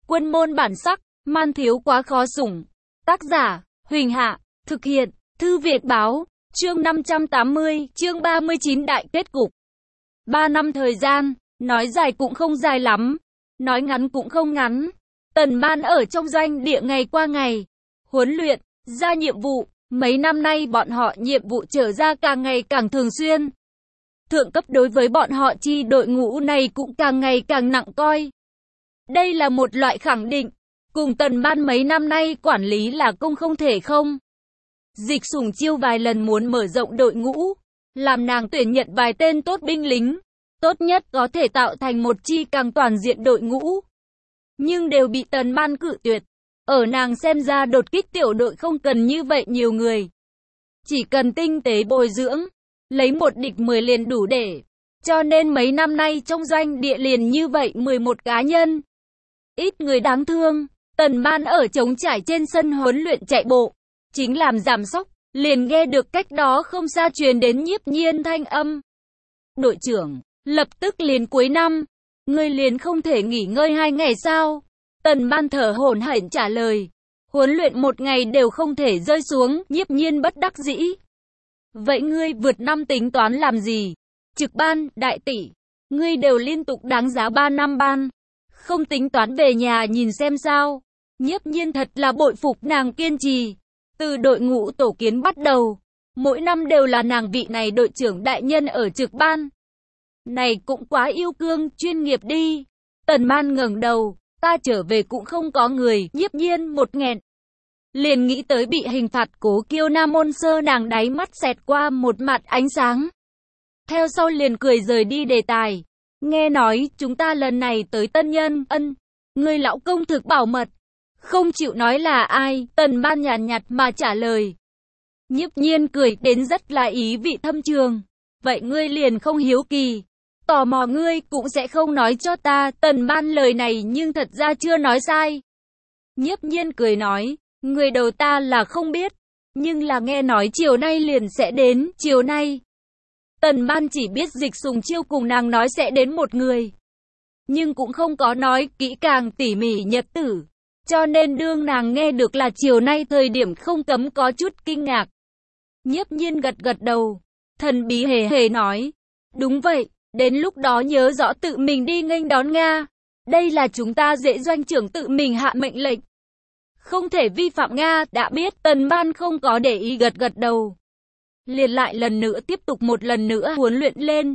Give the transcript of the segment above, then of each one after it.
Quân môn bản sắc, man thiếu quá khó sủng. Tác giả, Huỳnh Hạ, thực hiện, Thư Việt Báo, chương 580, chương 39 đại kết cục. 3 năm thời gian, nói dài cũng không dài lắm, nói ngắn cũng không ngắn. Tần Ban ở trong doanh địa ngày qua ngày, huấn luyện, ra nhiệm vụ, mấy năm nay bọn họ nhiệm vụ trở ra càng ngày càng thường xuyên. Thượng cấp đối với bọn họ chi đội ngũ này cũng càng ngày càng nặng coi. Đây là một loại khẳng định, cùng Tần Ban mấy năm nay quản lý là công không thể không. Dịch Sùng Chiêu vài lần muốn mở rộng đội ngũ, làm nàng tuyển nhận vài tên tốt binh lính, tốt nhất có thể tạo thành một chi càng toàn diện đội ngũ. Nhưng đều bị Tần Ban cự tuyệt. Ở nàng xem ra đột kích tiểu đội không cần như vậy nhiều người. Chỉ cần tinh tế bồi dưỡng, lấy một địch 10 liền đủ để. Cho nên mấy năm nay trong doanh địa liền như vậy 11 cá nhân. Ít người đáng thương, Tần Ban ở trống trải trên sân huấn luyện chạy bộ. Chính làm giảm sóc, liền nghe được cách đó không xa truyền đến Nhiếp Nhiên thanh âm. Đội trưởng, lập tức liền cuối năm, ngươi liền không thể nghỉ ngơi 2 ngày sao? Tần Ban thở hổn hển trả lời. Huấn luyện 1 ngày đều không thể rơi xuống, Nhiếp Nhiên bất đắc dĩ. Vậy ngươi vượt năm tính toán làm gì? Trực ban, đại tỷ, ngươi đều liên tục đáng giá 3 năm ban. Không tính toán về nhà nhìn xem sao? Nhiếp Nhiên thật là bội phục nàng kiên trì. Từ đội ngũ tổ kiến bắt đầu, mỗi năm đều là nàng vị này đội trưởng đại nhân ở trực ban. Này cũng quá yêu cương, chuyên nghiệp đi. Tần Ban ngẩng đầu, ta trở về cũng không có người, Nhiếp Nhiên một nghẹn. Liền nghĩ tới bị hình phạt Cố Kiêu Nam Môn Sơ, nàng đáy mắt xẹt qua một mặt ánh sáng. Theo sau liền cười rời đi đề tài. Nghe nói chúng ta lần này tới Tân Nhân, người lão công thực bảo mật. Không chịu nói là ai, Tần Ban nhàn nhạt mà trả lời. Nhiếp Nhiên cười đến rất là ý vị thâm trường. Vậy ngươi liền không hiếu kỳ, tò mò ngươi cũng sẽ không nói cho ta. Tần Ban lời này nhưng thật ra chưa nói sai. Nhiếp Nhiên cười nói, người đầu ta là không biết, nhưng là nghe nói chiều nay liền sẽ đến. Chiều nay, Tần Ban chỉ biết Dịch Sùng Chiêu cùng nàng nói sẽ đến một người, nhưng cũng không có nói kỹ càng tỉ mỉ nhật tử. Cho nên đương nàng nghe được là chiều nay thời điểm không cấm có chút kinh ngạc. Nhiếp Nhiên gật gật đầu, thần bí hề hề nói, đúng vậy, đến lúc đó nhớ rõ tự mình đi nghênh đón Nga. Đây là chúng ta dễ doanh trưởng tự mình hạ mệnh lệnh, không thể vi phạm Nga, đã biết. Tần Ban không có để ý gật gật đầu. Liền lại lần nữa tiếp tục một lần nữa huấn luyện lên.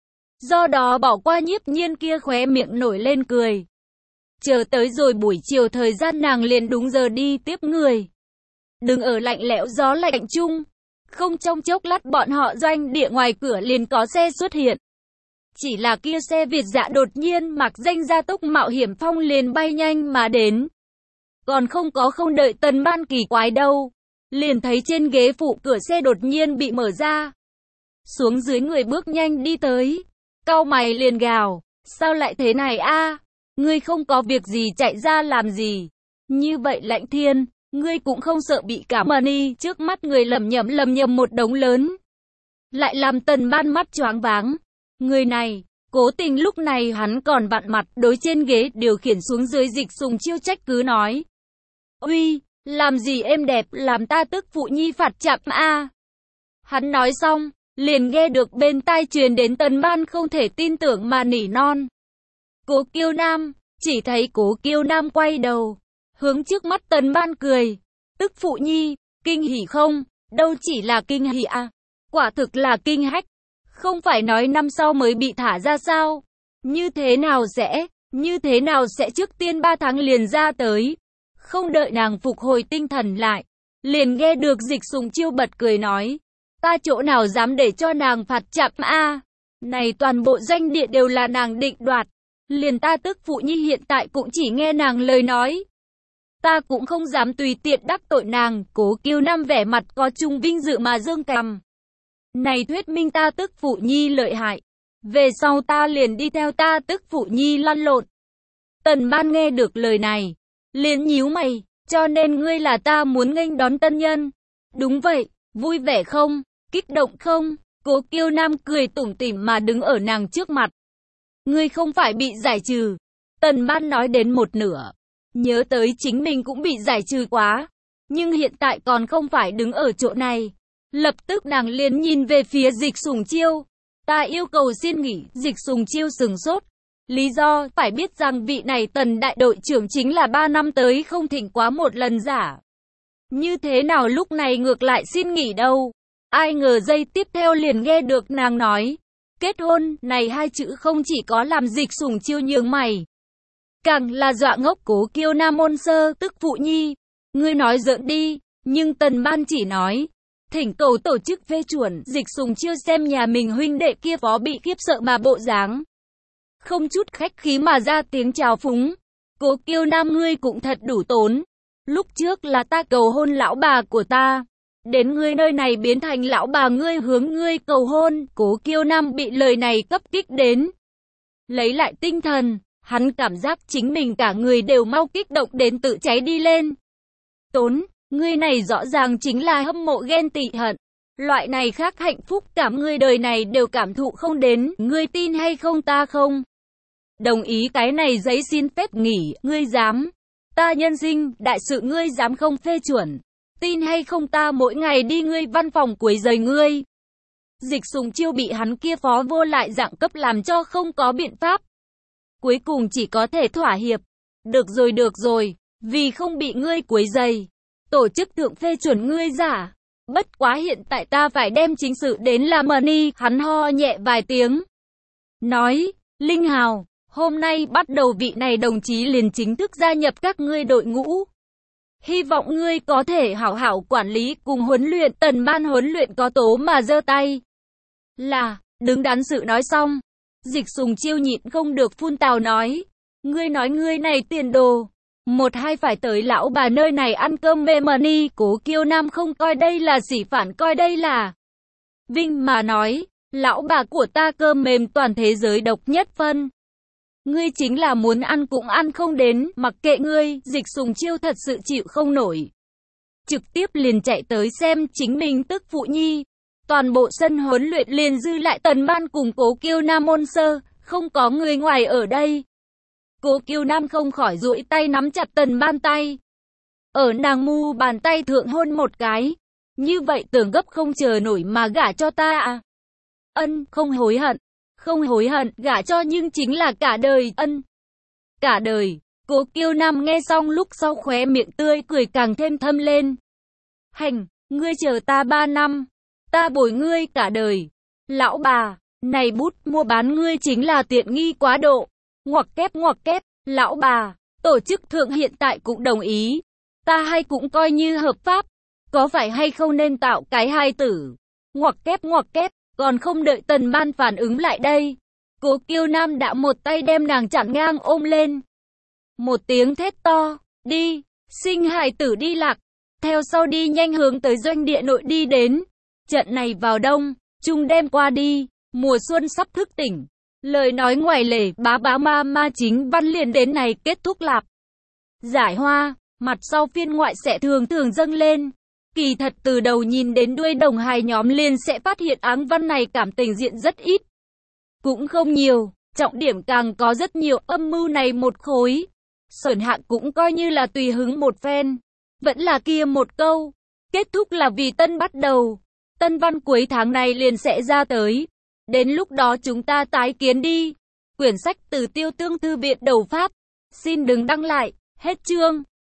Do đó bỏ qua Nhiếp Nhiên kia khóe miệng nổi lên cười. Chờ tới rồi buổi chiều thời gian nàng liền đúng giờ đi tiếp người. Đừng ở lạnh lẽo gió lạnh chung. Không trong chốc lát bọn họ doanh địa ngoài cửa liền có xe xuất hiện. Chỉ là kia xe Việt Dã đột nhiên mặc danh gia tốc mạo hiểm phong liền bay nhanh mà đến. Còn không đợi Tần Ban kỳ quái đâu, liền thấy trên ghế phụ cửa xe đột nhiên bị mở ra. Xuống dưới người bước nhanh đi tới, cau mày liền gào, sao lại thế này a? Ngươi không có việc gì chạy ra làm gì? Như vậy lạnh thiên, ngươi cũng không sợ bị cảm ơn đi. Trước mắt người lầm nhầm một đống lớn, lại làm Tần Ban mắt choáng váng. Người này, cố tình lúc này hắn còn vặn mặt đối trên ghế điều khiển xuống dưới Dịch Sùng Chiêu trách cứ nói. Uy, làm gì êm đẹp, làm ta tức phụ nhi phạt chậm a. Hắn nói xong, liền nghe được bên tai truyền đến Tần Ban không thể tin tưởng mà nỉ non. Cố Kiêu Nam, chỉ thấy Cố Kiêu Nam quay đầu, hướng trước mắt Tần Ban cười. Tức phụ nhi, kinh hỉ không? Đâu chỉ là kinh hỉ à, quả thực là kinh hách. Không phải nói năm sau mới bị thả ra sao? Như thế nào sẽ trước tiên 3 tháng liền ra tới? Không đợi nàng phục hồi tinh thần lại, liền nghe được Dịch Sùng Chiêu bật cười nói. Ta chỗ nào dám để cho nàng phạt chậm a? Này toàn bộ doanh địa đều là nàng định đoạt. Liền ta tức phụ nhi hiện tại cũng chỉ nghe nàng lời nói. Ta cũng không dám tùy tiện đắc tội nàng. Cố Kiêu Nam vẻ mặt có chung vinh dự mà dương cằm. Này thuyết minh ta tức phụ nhi lợi hại. Về sau ta liền đi theo ta tức phụ nhi lăn lộn. Tần Ban nghe được lời này, liền nhíu mày. Cho nên ngươi là ta muốn nghênh đón tân nhân. Đúng vậy, vui vẻ không? Kích động không? Cố Kiêu Nam cười tủm tỉm mà đứng ở nàng trước mặt. Ngươi không phải bị giải trừ. Tần Ban nói đến một nửa, nhớ tới chính mình cũng bị giải trừ quá. Nhưng hiện tại còn không phải đứng ở chỗ này. Lập tức nàng liền nhìn về phía Dịch Sùng Chiêu. Ta yêu cầu xin nghỉ. Dịch Sùng Chiêu sừng sốt. Lý do, phải biết rằng vị này Tần đại đội trưởng chính là 3 năm tới không thỉnh quá một lần giả. Như thế nào lúc này ngược lại xin nghỉ đâu. Ai ngờ giây tiếp theo liền nghe được nàng nói. Kết hôn, này hai chữ không chỉ có làm Dịch Sùng Chiêu nhướng mày. Càng là dọa ngốc Cố Kiêu Nam Môn Sơ, tức Phụ Nhi. Ngươi nói giỡn đi, nhưng Tần Ban chỉ nói. Thỉnh cầu tổ chức phê chuẩn. Dịch Sùng Chiêu xem nhà mình huynh đệ kia phó bị khiếp sợ mà bộ dáng. Không chút khách khí mà ra tiếng chào phúng. Cố Kiêu Nam ngươi cũng thật đủ tốn. Lúc trước là ta cầu hôn lão bà của ta. Đến ngươi nơi này biến thành lão bà ngươi hướng ngươi cầu hôn. Cố Kiêu Nam bị lời này cấp kích đến. Lấy lại tinh thần, hắn cảm giác chính mình cả người đều mau kích động đến tự cháy đi lên. Tốn, ngươi này rõ ràng chính là hâm mộ ghen tị hận. Loại này khác hạnh phúc cảm ngươi đời này đều cảm thụ không đến. Ngươi tin hay không ta không đồng ý cái này giấy xin phép nghỉ. Ngươi dám, ta nhân sinh đại sự ngươi dám không phê chuẩn. Tin hay không ta mỗi ngày đi ngươi văn phòng quấy rầy ngươi. Dịch Sùng Chiêu bị hắn kia phó vô lại dạng cấp làm cho không có biện pháp. Cuối cùng chỉ có thể thỏa hiệp. Được rồi, vì không bị ngươi quấy rầy, tổ chức thượng phê chuẩn ngươi giả. Bất quá hiện tại ta phải đem chính sự đến làm money. Hắn ho nhẹ vài tiếng. Nói, Linh Hào, hôm nay bắt đầu vị này đồng chí liền chính thức gia nhập các ngươi đội ngũ. Hy vọng ngươi có thể hảo hảo quản lý cùng huấn luyện. Tần Ban huấn luyện có tố mà giơ tay. Là, đứng đắn sự nói xong. Dịch Sùng Chiêu nhịn không được phun tào nói. Ngươi nói ngươi này tiền đồ. Một hai phải tới lão bà nơi này ăn cơm bê money. Cố Kiêu Nam không coi đây là sỉ phản, coi đây là vinh mà nói. Lão bà của ta cơm mềm toàn thế giới độc nhất phân. Ngươi chính là muốn ăn cũng ăn không đến, mặc kệ ngươi. Dịch Sùng Chiêu thật sự chịu không nổi. Trực tiếp liền chạy tới xem chính mình tức Phụ Nhi. Toàn bộ sân huấn luyện liền dư lại Tần Ban cùng Cố Kiêu Nam Môn Sơ, không có người ngoài ở đây. Cố Kiêu Nam không khỏi duỗi tay nắm chặt Tần Ban tay. Ở nàng mu bàn tay thượng hôn một cái. Như vậy tưởng gấp không chờ nổi mà gả cho ta à? Ân, không hối hận. Không hối hận, gả cho nhưng chính là cả đời. Ân, cả đời. Cố Kiêu Nam nghe xong lúc sau khóe miệng tươi cười càng thêm thâm lên. Hành, ngươi chờ ta 3 năm. Ta bồi ngươi cả đời. Lão bà, này bút mua bán ngươi chính là tiện nghi quá độ. Ngoặc kép, lão bà, tổ chức thượng hiện tại cũng đồng ý. Ta hay cũng coi như hợp pháp. Có phải hay không nên tạo cái hai tử? Ngoặc kép, còn không đợi Tần Ban phản ứng lại đây. Cố Kiêu Nam đã một tay đem nàng chặn ngang ôm lên. Một tiếng thét to, đi, sinh hài tử đi lạc. Theo sau đi nhanh hướng tới doanh địa nội đi đến. Trận này vào đông, trung đêm qua đi, mùa xuân sắp thức tỉnh. Lời nói ngoài lề, bá ma chính văn liền đến này kết thúc lạp. Giải hoa, mặt sau phiên ngoại sẽ thường dâng lên. Kỳ thật từ đầu nhìn đến đuôi đồng hài nhóm liền sẽ phát hiện áng văn này cảm tình diện rất ít. Cũng không nhiều, trọng điểm càng có rất nhiều âm mưu này một khối. Sởn Hạng cũng coi như là tùy hứng một phen. Vẫn là kia một câu, kết thúc là vì tân bắt đầu. Tân văn cuối tháng này liền sẽ ra tới. Đến lúc đó chúng ta tái kiến đi. Quyển sách từ Tiêu Tương Thư viện đầu Pháp. Xin đừng đăng lại, hết chương.